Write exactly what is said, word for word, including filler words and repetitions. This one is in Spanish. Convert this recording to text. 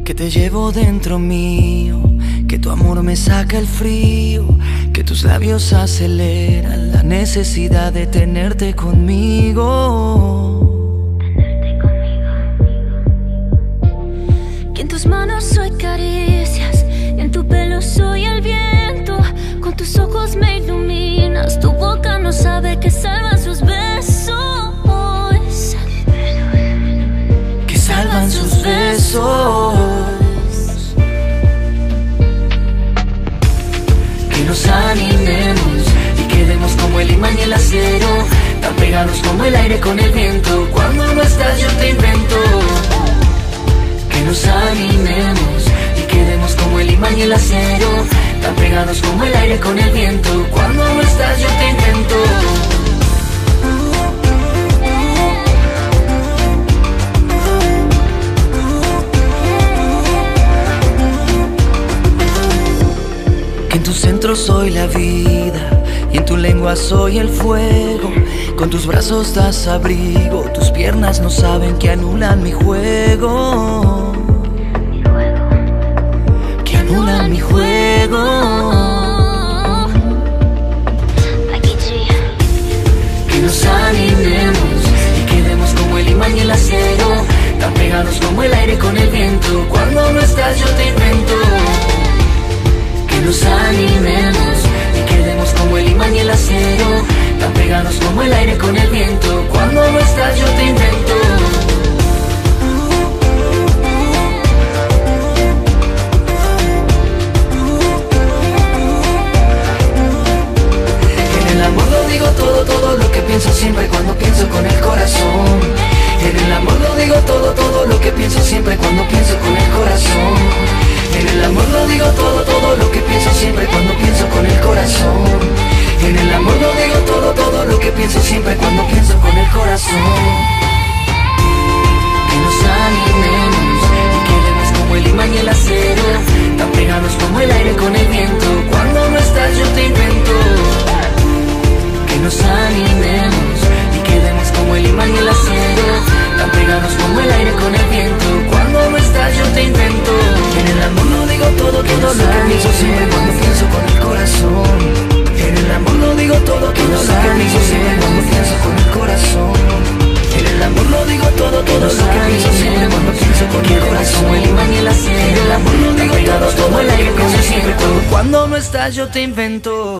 Que te llevo dentro mío, que tu amor me saca el frío, que tus labios aceleran la necesidad de tenerte conmigo. Tenerte conmigo. Que en tus manos soy caricias y en tu pelo soy el viento. Con tus ojos me iluminas, tu boca no sabe que salvan sus besos. Que salvan sus besos. Que nos animemos y quedemos como el imán y el acero, tan pegados como el aire con el viento. Cuando no estás yo te invento. Que nos animemos y quedemos como el imán y el acero, tan pegados como el aire con el viento. Cuando no estás yo te invento. Que en tu centro soy la vida y en tu lengua soy el fuego. Con tus brazos das abrigo, tus piernas no saben que anulan mi juego. Que anulan mi juego. Que nos animemos y quedemos como el imán y el acero, tan pegados como el aire con el viento. Cuando no estás yo te invento. Que nos animemos y quedemos como el imán y el acero, tan pegados como el aire con el viento. Cuando no estás yo te invento. En el amor lo digo todo, todo lo que pienso siempre cuando pienso con el corazón. En el amor lo digo todo, todo lo que pienso siempre cuando pienso con el corazón. En el amor lo digo todo, todo lo que pienso siempre cuando pienso con el corazón. En el amor lo digo todo, todo lo que pienso siempre cuando pienso con el corazón. Que nos animemos y quedemos como el imán y el acero, tan pegados como el aire con el viento. Cuando no estás yo te invento. Que nos animemos y quedemos como el imán y el acero, tan pegados como el aire con el viento. Cuando no estás yo te invento. En el amor lo digo todo, todo lo que pienso siempre cuando pienso con el corazón. En el amor lo digo todo, todo lo que pienso siempre cuando pienso con el corazón. En el amor lo digo todo, todo lo que pienso siempre cuando pienso con el corazón. Como el imán y el acero. En el amor lo digo todo, todo el aire pienso siempre cuando no estás yo te invento.